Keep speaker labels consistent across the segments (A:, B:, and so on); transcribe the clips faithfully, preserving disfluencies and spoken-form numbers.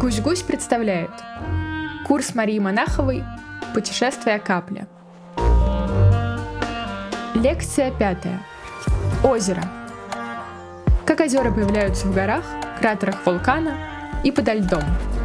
A: Гусь-Гусь представляет курс Марии Монаховой «Путешествие капля». Лекция пятая. Озеро. Как озера появляются в горах, кратерах вулкана и подо льдом.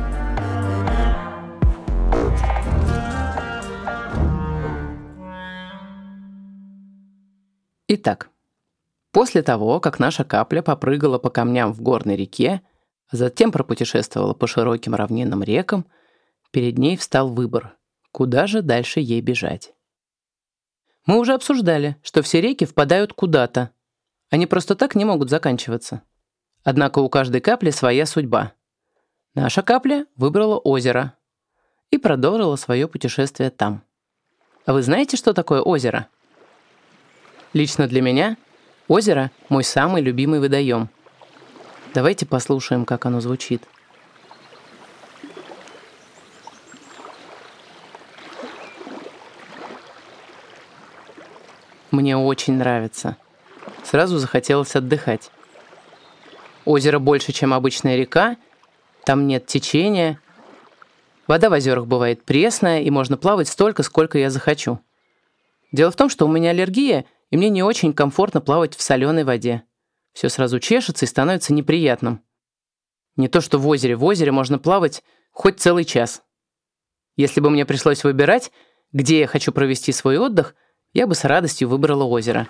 B: Итак, после того, как наша капля попрыгала по камням в горной реке, а затем пропутешествовала по широким равнинным рекам, перед ней встал выбор, куда же дальше ей бежать. Мы уже обсуждали, что все реки впадают куда-то. Они просто так не могут заканчиваться. Однако у каждой капли своя судьба. Наша капля выбрала озеро и продолжила свое путешествие там. А вы знаете, что такое озеро? Лично для меня озеро – мой самый любимый водоем. Давайте послушаем, как оно звучит. Мне очень нравится. Сразу захотелось отдыхать. Озеро больше, чем обычная река, там нет течения. Вода в озерах бывает пресная, и можно плавать столько, сколько я захочу. Дело в том, что у меня аллергия, и мне не очень комфортно плавать в соленой воде. Все сразу чешется и становится неприятным. Не то что в озере. В озере можно плавать хоть целый час. Если бы мне пришлось выбирать, где я хочу провести свой отдых, я бы с радостью выбрала озеро.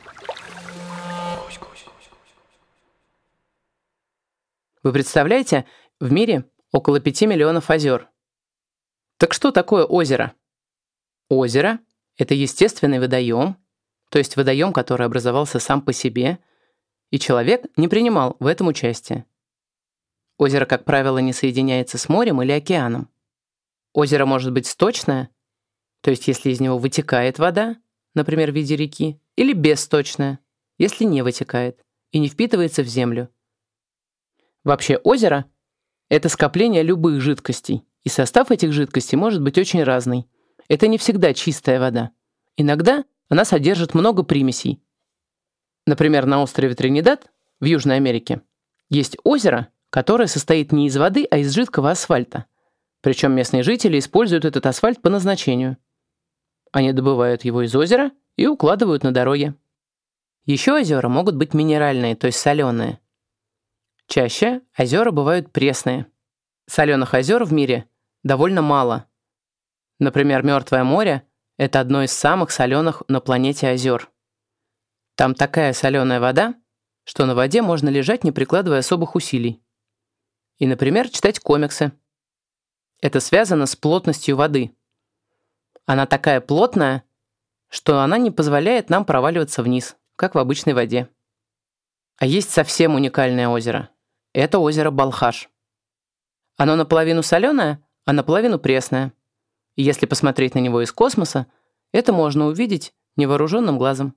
B: Вы представляете, в мире около пяти миллионов озер. Так что такое озеро? Озеро – это естественный водоем, то есть водоем, который образовался сам по себе, и человек не принимал в этом участие. Озеро, как правило, не соединяется с морем или океаном. Озеро может быть сточное, то есть если из него вытекает вода, например, в виде реки, или бессточное, если не вытекает и не впитывается в землю. Вообще озеро – это скопление любых жидкостей, и состав этих жидкостей может быть очень разный. Это не всегда чистая вода. Иногда она содержит много примесей. Например, на острове Тринидад в Южной Америке есть озеро, которое состоит не из воды, а из жидкого асфальта. Причем местные жители используют этот асфальт по назначению. Они добывают его из озера и укладывают на дороге. Еще озера могут быть минеральные, то есть соленые. Чаще озера бывают пресные. Соленых озер в мире довольно мало. Например, Мертвое море – это одно из самых соленых на планете озер. Там такая соленая вода, что на воде можно лежать, не прикладывая особых усилий. И, например, читать комиксы. Это связано с плотностью воды. Она такая плотная, что она не позволяет нам проваливаться вниз, как в обычной воде. А есть совсем уникальное озеро. Это озеро Балхаш. Оно наполовину соленое, а наполовину пресное. И если посмотреть на него из космоса, это можно увидеть невооруженным глазом.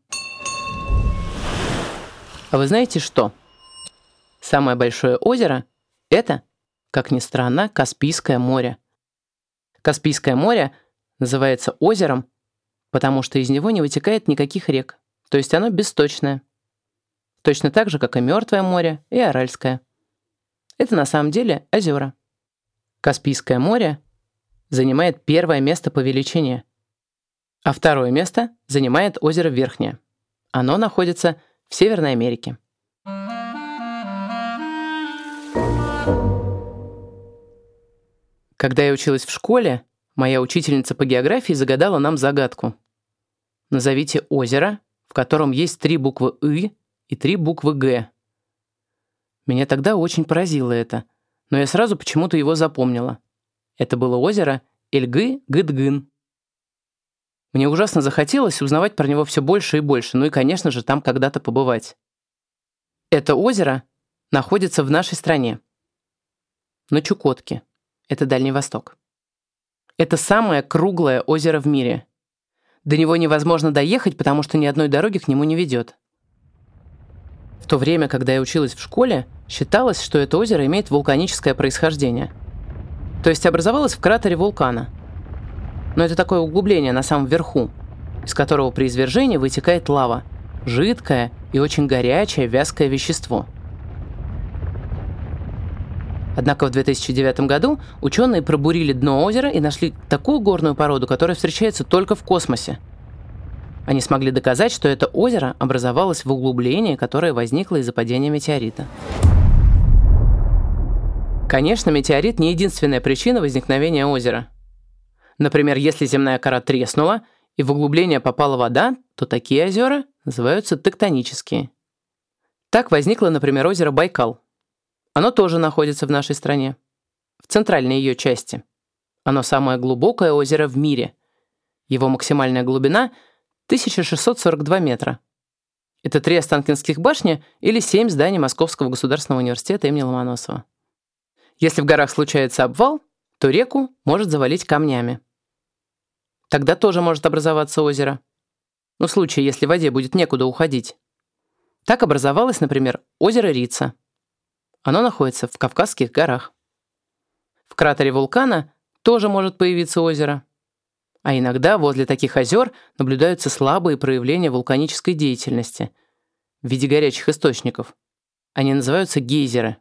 B: А вы знаете что? Самое большое озеро – это, как ни странно, Каспийское море. Каспийское море называется озером, потому что из него не вытекает никаких рек, то есть оно бессточное. Точно так же, как и Мертвое море и Аральское. Это на самом деле озера. Каспийское море занимает первое место по величине, а второе место занимает озеро Верхнее. Оно находится в Северной Америке. Когда я училась в школе, моя учительница по географии загадала нам загадку. Назовите озеро, в котором есть три буквы «ы» и три буквы «г». Меня тогда очень поразило это, но я сразу почему-то его запомнила. Это было озеро Эльгы-Гыдгын. Мне ужасно захотелось узнавать про него все больше и больше, ну и, конечно же, там когда-то побывать. Это озеро находится в нашей стране, на Чукотке. Это Дальний Восток. Это самое круглое озеро в мире. До него невозможно доехать, потому что ни одной дороги к нему не ведет. В то время, когда я училась в школе, считалось, что это озеро имеет вулканическое происхождение. То есть образовалось в кратере вулкана. Но это такое углубление на самом верху, из которого при извержении вытекает лава, жидкое и очень горячее вязкое вещество. Однако в две тысячи девятом году ученые пробурили дно озера и нашли такую горную породу, которая встречается только в космосе. Они смогли доказать, что это озеро образовалось в углублении, которое возникло из-за падения метеорита. Конечно, метеорит не единственная причина возникновения озера. Например, если земная кора треснула и в углубление попала вода, то такие озера называются тектонические. Так возникло, например, озеро Байкал. Оно тоже находится в нашей стране, в центральной ее части. Оно самое глубокое озеро в мире. Его максимальная глубина – тысяча шестьсот сорок два метра. Это три Останкинских башни или семь зданий Московского государственного университета имени Ломоносова. Если в горах случается обвал, то реку может завалить камнями. Тогда тоже может образоваться озеро. Ну, в случае, если в воде будет некуда уходить. Так образовалось, например, озеро Рица. Оно находится в Кавказских горах. В кратере вулкана тоже может появиться озеро. А иногда возле таких озер наблюдаются слабые проявления вулканической деятельности в виде горячих источников. Они называются гейзеры.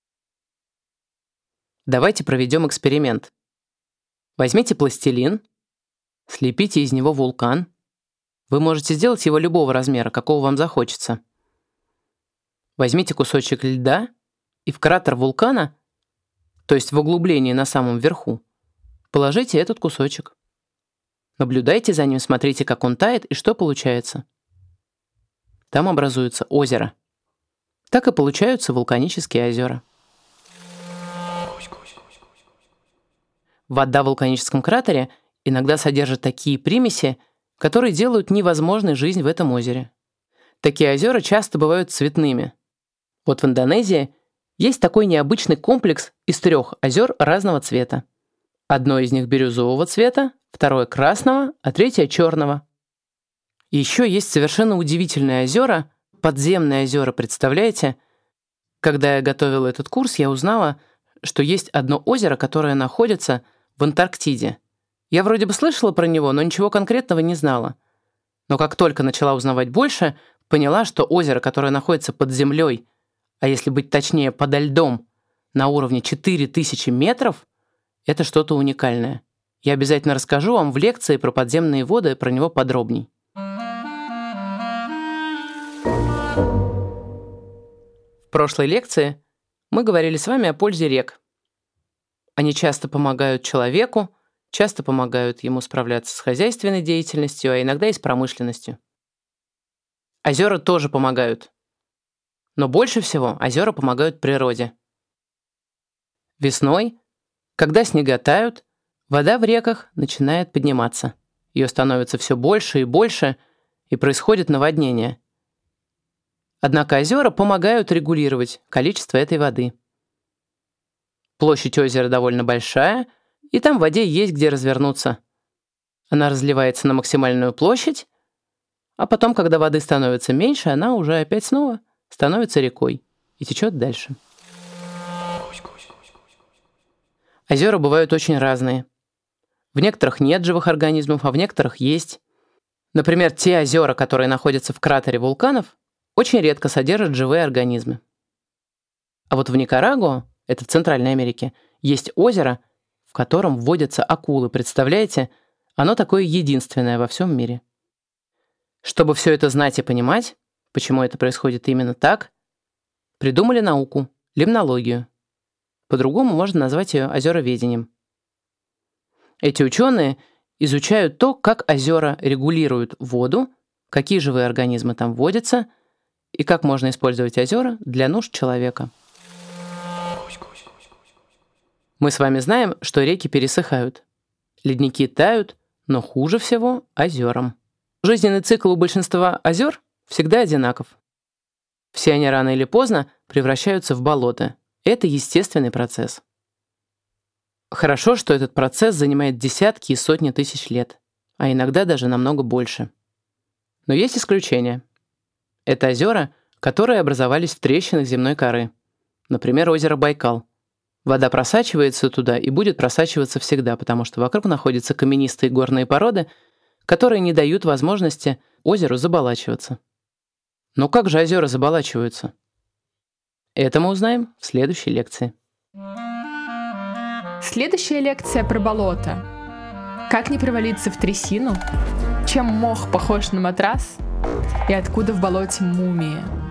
B: Давайте проведем эксперимент. Возьмите пластилин, слепите из него вулкан. Вы можете сделать его любого размера, какого вам захочется. Возьмите кусочек льда и в кратер вулкана, то есть в углублении на самом верху, положите этот кусочек. Наблюдайте за ним, смотрите, как он тает и что получается. Там образуется озеро. Так и получаются вулканические озера. Вода в вулканическом кратере иногда содержит такие примеси, которые делают невозможной жизнь в этом озере. Такие озера часто бывают цветными. Вот в Индонезии есть такой необычный комплекс из трех озер разного цвета. Одно из них бирюзового цвета, второе красного, а третье черного. И еще есть совершенно удивительные озера, подземные озера, представляете? Когда я готовила этот курс, я узнала, что есть одно озеро, которое находится в Антарктиде. Я вроде бы слышала про него, но ничего конкретного не знала. Но как только начала узнавать больше, поняла, что озеро, которое находится под землей, а если быть точнее, подо льдом, на уровне четыре тысячи метров, это что-то уникальное. Я обязательно расскажу вам в лекции про подземные воды, про него подробней. В прошлой лекции мы говорили с вами о пользе рек. Они часто помогают человеку, часто помогают ему справляться с хозяйственной деятельностью, а иногда и с промышленностью. Озера тоже помогают. Но больше всего озера помогают природе. Весной, когда снега тают, вода в реках начинает подниматься. Ее становится все больше и больше, и происходит наводнение. Однако озера помогают регулировать количество этой воды. Площадь озера довольно большая, и там в воде есть где развернуться. Она разливается на максимальную площадь, а потом, когда воды становится меньше, она уже опять снова становится рекой и течет дальше. Озера бывают очень разные. В некоторых нет живых организмов, а в некоторых есть. Например, те озера, которые находятся в кратере вулканов, очень редко содержат живые организмы. А вот в Никарагуа, это в Центральной Америке, есть озеро, в котором водятся акулы. Представляете? Оно такое единственное во всем мире. Чтобы все это знать и понимать, почему это происходит именно так, придумали науку, лимнологию. По-другому можно назвать ее озероведением. Эти ученые изучают то, как озера регулируют воду, какие живые организмы там водятся и как можно использовать озера для нужд человека. Мы с вами знаем, что реки пересыхают. Ледники тают, но хуже всего озерам. Жизненный цикл у большинства озер всегда одинаков. Все они рано или поздно превращаются в болото. Это естественный процесс. Хорошо, что этот процесс занимает десятки и сотни тысяч лет, а иногда даже намного больше. Но есть исключения. Это озера, которые образовались в трещинах земной коры. Например, озеро Байкал. Вода просачивается туда и будет просачиваться всегда, потому что вокруг находятся каменистые горные породы, которые не дают возможности озеру заболачиваться. Но как же озера заболачиваются? Это мы узнаем в следующей лекции.
A: Следующая лекция про болото. Как не провалиться в трясину? Чем мох похож на матрас? И откуда в болоте мумии?